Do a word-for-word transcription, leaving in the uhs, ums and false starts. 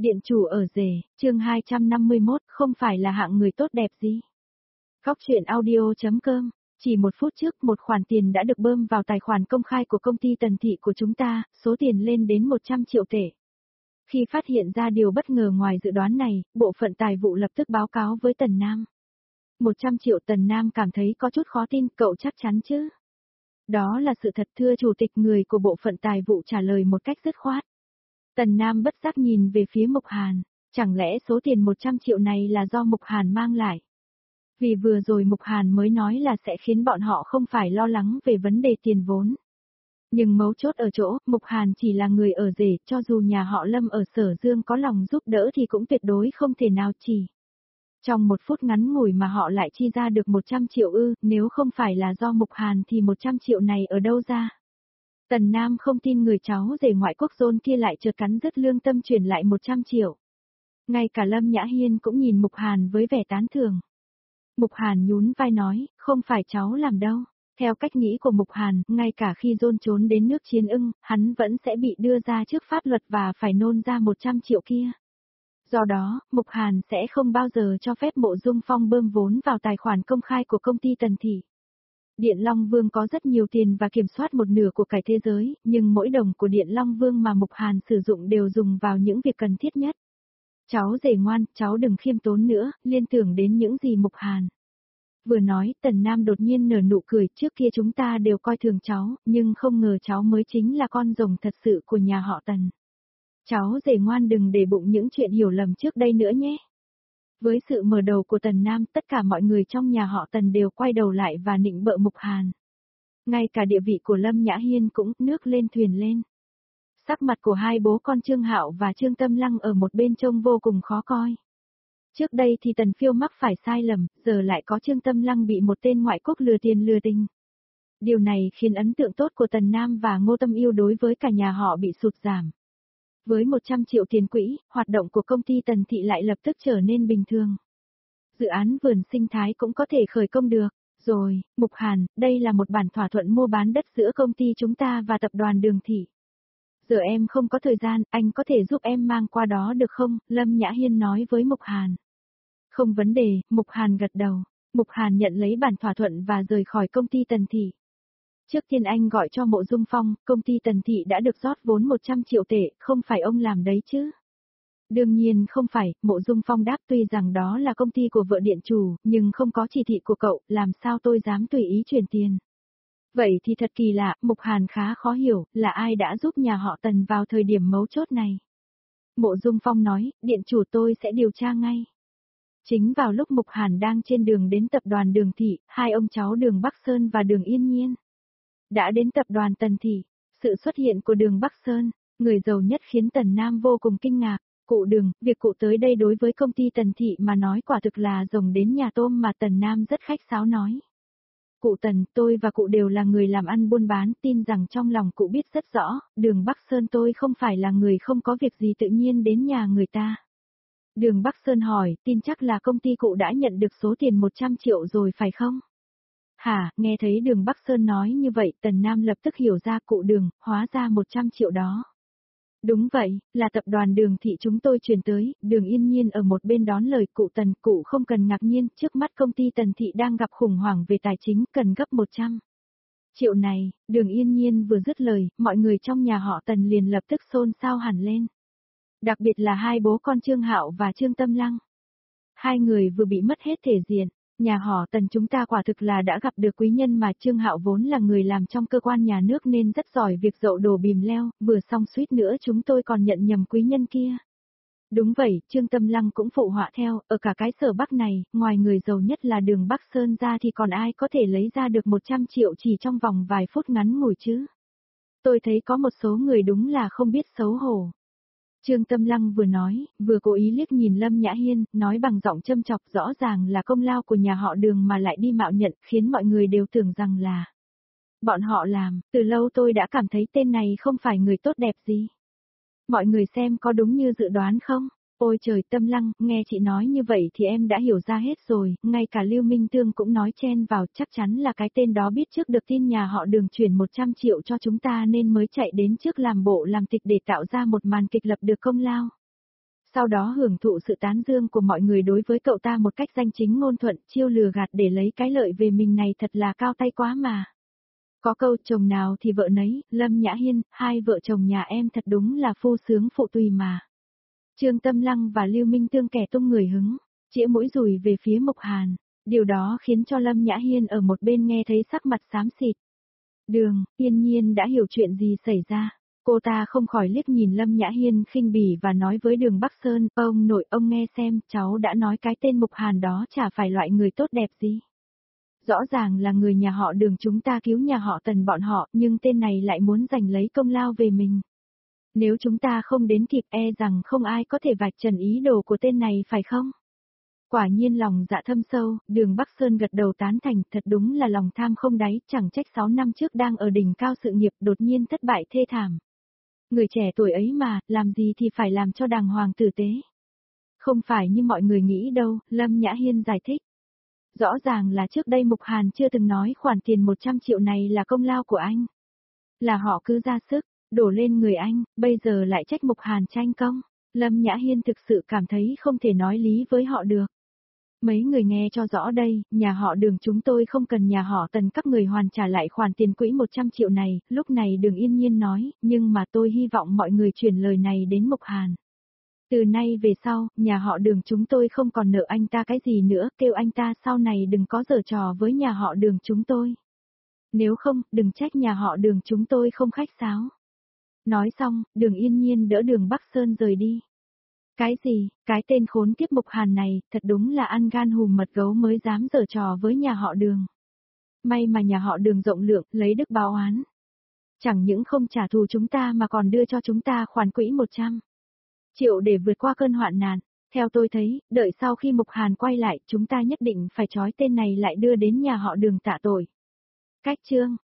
Điện chủ ở rể, chương hai trăm năm mươi mốt, không phải là hạng người tốt đẹp gì. Góc truyện audio chấm com, chỉ một phút trước một khoản tiền đã được bơm vào tài khoản công khai của công ty Tần Thị của chúng ta, số tiền lên đến một trăm triệu tệ. Khi phát hiện ra điều bất ngờ ngoài dự đoán này, bộ phận tài vụ lập tức báo cáo với Tần Nam. một trăm triệu. Tần Nam cảm thấy có chút khó tin, cậu chắc chắn chứ? Đó là sự thật, thưa chủ tịch. Người của bộ phận tài vụ trả lời một cách dứt khoát. Tần Nam bất giác nhìn về phía Mục Hàn, chẳng lẽ số tiền một trăm triệu này là do Mục Hàn mang lại? Vì vừa rồi Mục Hàn mới nói là sẽ khiến bọn họ không phải lo lắng về vấn đề tiền vốn. Nhưng mấu chốt ở chỗ, Mục Hàn chỉ là người ở rể, cho dù nhà họ Lâm ở Sở Dương có lòng giúp đỡ thì cũng tuyệt đối không thể nào chỉ. Trong một phút ngắn ngủi mà họ lại chi ra được một trăm triệu ư, nếu không phải là do Mục Hàn thì một trăm triệu này ở đâu ra? Tần Nam không tin người cháu rể ngoại quốc John kia lại chợt cắn rứt lương tâm chuyển lại một trăm triệu. Ngay cả Lâm Nhã Hiên cũng nhìn Mục Hàn với vẻ tán thưởng. Mục Hàn nhún vai nói, không phải cháu làm đâu. Theo cách nghĩ của Mục Hàn, ngay cả khi John trốn đến nước Chiến Ưng, hắn vẫn sẽ bị đưa ra trước pháp luật và phải nôn ra một trăm triệu kia. Do đó, Mục Hàn sẽ không bao giờ cho phép Mộ Dung Phong bơm vốn vào tài khoản công khai của công ty Tần Thị. Điện Long Vương có rất nhiều tiền và kiểm soát một nửa của cải thế giới, nhưng mỗi đồng của Điện Long Vương mà Mục Hàn sử dụng đều dùng vào những việc cần thiết nhất. Cháu rể ngoan, cháu đừng khiêm tốn nữa, liên tưởng đến những gì Mục Hàn vừa nói. Tần Nam đột nhiên nở nụ cười, trước kia chúng ta đều coi thường cháu, nhưng không ngờ cháu mới chính là con rồng thật sự của nhà họ Tần. Cháu rể ngoan, đừng để bụng những chuyện hiểu lầm trước đây nữa nhé. Với sự mở đầu của Tần Nam, tất cả mọi người trong nhà họ Tần đều quay đầu lại và nịnh bợ Mục Hàn. Ngay cả địa vị của Lâm Nhã Hiên cũng nước lên thuyền lên. Sắc mặt của hai bố con Trương Hạo và Trương Tâm Lăng ở một bên trông vô cùng khó coi. Trước đây thì Tần Phiêu mắc phải sai lầm, giờ lại có Trương Tâm Lăng bị một tên ngoại quốc lừa tiền lừa tình. Điều này khiến ấn tượng tốt của Tần Nam và Ngô Tâm Yêu đối với cả nhà họ bị sụt giảm. Với một trăm triệu tiền quỹ, hoạt động của công ty Tần Thị lại lập tức trở nên bình thường. Dự án vườn sinh thái cũng có thể khởi công được. Rồi, Mục Hàn, đây là một bản thỏa thuận mua bán đất giữa công ty chúng ta và tập đoàn Đường Thị. Giờ em không có thời gian, anh có thể giúp em mang qua đó được không? Lâm Nhã Hiên nói với Mục Hàn. Không vấn đề, Mục Hàn gật đầu. Mục Hàn nhận lấy bản thỏa thuận và rời khỏi công ty Tần Thị. Trước tiên anh gọi cho Mộ Dung Phong, công ty Tần Thị đã được rót vốn một trăm triệu tệ, không phải ông làm đấy chứ? Đương nhiên không phải, Mộ Dung Phong đáp, tuy rằng đó là công ty của vợ điện chủ, nhưng không có chỉ thị của cậu, làm sao tôi dám tùy ý chuyển tiền. Vậy thì thật kỳ lạ, Mục Hàn khá khó hiểu, là ai đã giúp nhà họ Tần vào thời điểm mấu chốt này. Mộ Dung Phong nói, điện chủ tôi sẽ điều tra ngay. Chính vào lúc Mục Hàn đang trên đường đến tập đoàn Đường Thị, hai ông cháu Đường Bắc Sơn và Đường Yên Nhiên đã đến tập đoàn Tần Thị. Sự xuất hiện của Đường Bắc Sơn, người giàu nhất, khiến Tần Nam vô cùng kinh ngạc. Cụ Đường, việc cụ tới đây đối với công ty Tần Thị mà nói quả thực là rồng đến nhà tôm mà. Tần Nam rất khách sáo nói. Cụ Tần, tôi và cụ đều là người làm ăn buôn bán, tin rằng trong lòng cụ biết rất rõ, Đường Bắc Sơn tôi không phải là người không có việc gì tự nhiên đến nhà người ta. Đường Bắc Sơn hỏi, tin chắc là công ty cụ đã nhận được số tiền một trăm triệu rồi phải không? Hả, nghe thấy Đường Bắc Sơn nói như vậy, Tần Nam lập tức hiểu ra. Cụ Đường, hóa ra một trăm triệu đó. Đúng vậy, là tập đoàn Đường Thị chúng tôi chuyển tới. Đường Yên Nhiên ở một bên đón lời. Cụ Tần, cụ không cần ngạc nhiên, trước mắt công ty Tần Thị đang gặp khủng hoảng về tài chính, cần gấp một trăm triệu này. Đường Yên Nhiên vừa dứt lời, mọi người trong nhà họ Tần liền lập tức xôn xao hẳn lên. Đặc biệt là hai bố con Trương Hạo và Trương Tâm Lăng. Hai người vừa bị mất hết thể diện. Nhà họ Tần chúng ta quả thực là đã gặp được quý nhân mà. Trương Hạo vốn là người làm trong cơ quan nhà nước nên rất giỏi việc dậu đổ bìm leo, vừa xong suýt nữa chúng tôi còn nhận nhầm quý nhân kia. Đúng vậy, Trương Tâm Lăng cũng phụ họa theo, ở cả cái Sở Bắc này, ngoài người giàu nhất là Đường Bắc Sơn ra thì còn ai có thể lấy ra được một trăm triệu chỉ trong vòng vài phút ngắn ngủi chứ? Tôi thấy có một số người đúng là không biết xấu hổ. Trương Tâm Lăng vừa nói, vừa cố ý liếc nhìn Lâm Nhã Hiên, nói bằng giọng châm chọc, rõ ràng là công lao của nhà họ Đường mà lại đi mạo nhận, khiến mọi người đều tưởng rằng là bọn họ làm. Từ lâu tôi đã cảm thấy tên này không phải người tốt đẹp gì. Mọi người xem có đúng như dự đoán không? Ôi trời, Tâm Lăng, nghe chị nói như vậy thì em đã hiểu ra hết rồi, ngay cả Lưu Minh Tương cũng nói chen vào, chắc chắn là cái tên đó biết trước được tin nhà họ Đường chuyển một trăm triệu cho chúng ta nên mới chạy đến trước làm bộ làm tịch để tạo ra một màn kịch lập được công lao. Sau đó hưởng thụ sự tán dương của mọi người đối với cậu ta một cách danh chính ngôn thuận, chiêu lừa gạt để lấy cái lợi về mình này thật là cao tay quá mà. Có câu chồng nào thì vợ nấy, Lâm Nhã Hiên, hai vợ chồng nhà em thật đúng là phu sướng phụ tùy mà. Trương Tâm Lăng và Lưu Minh Tương kẻ tung người hứng, chĩa mũi dùi về phía Mục Hàn, điều đó khiến cho Lâm Nhã Hiên ở một bên nghe thấy sắc mặt xám xịt. Đường, Yên Nhiên đã hiểu chuyện gì xảy ra. Cô ta không khỏi liếc nhìn Lâm Nhã Hiên khinh bỉ và nói với Đường Bắc Sơn, ông nội ông nghe xem, cháu đã nói cái tên Mục Hàn đó chả phải loại người tốt đẹp gì. Rõ ràng là người nhà họ Đường chúng ta cứu nhà họ Tần bọn họ, nhưng tên này lại muốn giành lấy công lao về mình. Nếu chúng ta không đến kịp e rằng không ai có thể vạch trần ý đồ của tên này phải không? Quả nhiên lòng dạ thâm sâu, Đường Bắc Sơn gật đầu tán thành, thật đúng là lòng tham không đáy, chẳng trách sáu năm trước đang ở đỉnh cao sự nghiệp đột nhiên thất bại thê thảm. Người trẻ tuổi ấy mà, làm gì thì phải làm cho đàng hoàng tử tế. Không phải như mọi người nghĩ đâu, Lâm Nhã Hiên giải thích. Rõ ràng là trước đây Mục Hàn chưa từng nói khoản tiền một trăm triệu này là công lao của anh. Là họ cứ ra sức, đổ lên người anh, bây giờ lại trách Mục Hàn tranh công. Lâm Nhã Hiên thực sự cảm thấy không thể nói lý với họ được. Mấy người nghe cho rõ đây, nhà họ Đường chúng tôi không cần nhà họ Tần các người hoàn trả lại khoản tiền quỹ một trăm triệu này, lúc này Đường Yên Nhiên nói, nhưng mà tôi hy vọng mọi người chuyển lời này đến Mục Hàn. Từ nay về sau, nhà họ Đường chúng tôi không còn nợ anh ta cái gì nữa, kêu anh ta sau này đừng có giở trò với nhà họ Đường chúng tôi. Nếu không, đừng trách nhà họ Đường chúng tôi không khách sáo. Nói xong, Đường Yên Nhiên đỡ Đường Bắc Sơn rời đi. Cái gì, cái tên khốn kiếp Mục Hàn này, thật đúng là ăn gan hùm mật gấu mới dám giở trò với nhà họ Đường. May mà nhà họ Đường rộng lượng, lấy đức báo oán. Chẳng những không trả thù chúng ta mà còn đưa cho chúng ta khoản quỹ một trăm triệu để vượt qua cơn hoạn nạn. Theo tôi thấy, đợi sau khi Mục Hàn quay lại, chúng ta nhất định phải trói tên này lại đưa đến nhà họ Đường tạ tội. Cách chương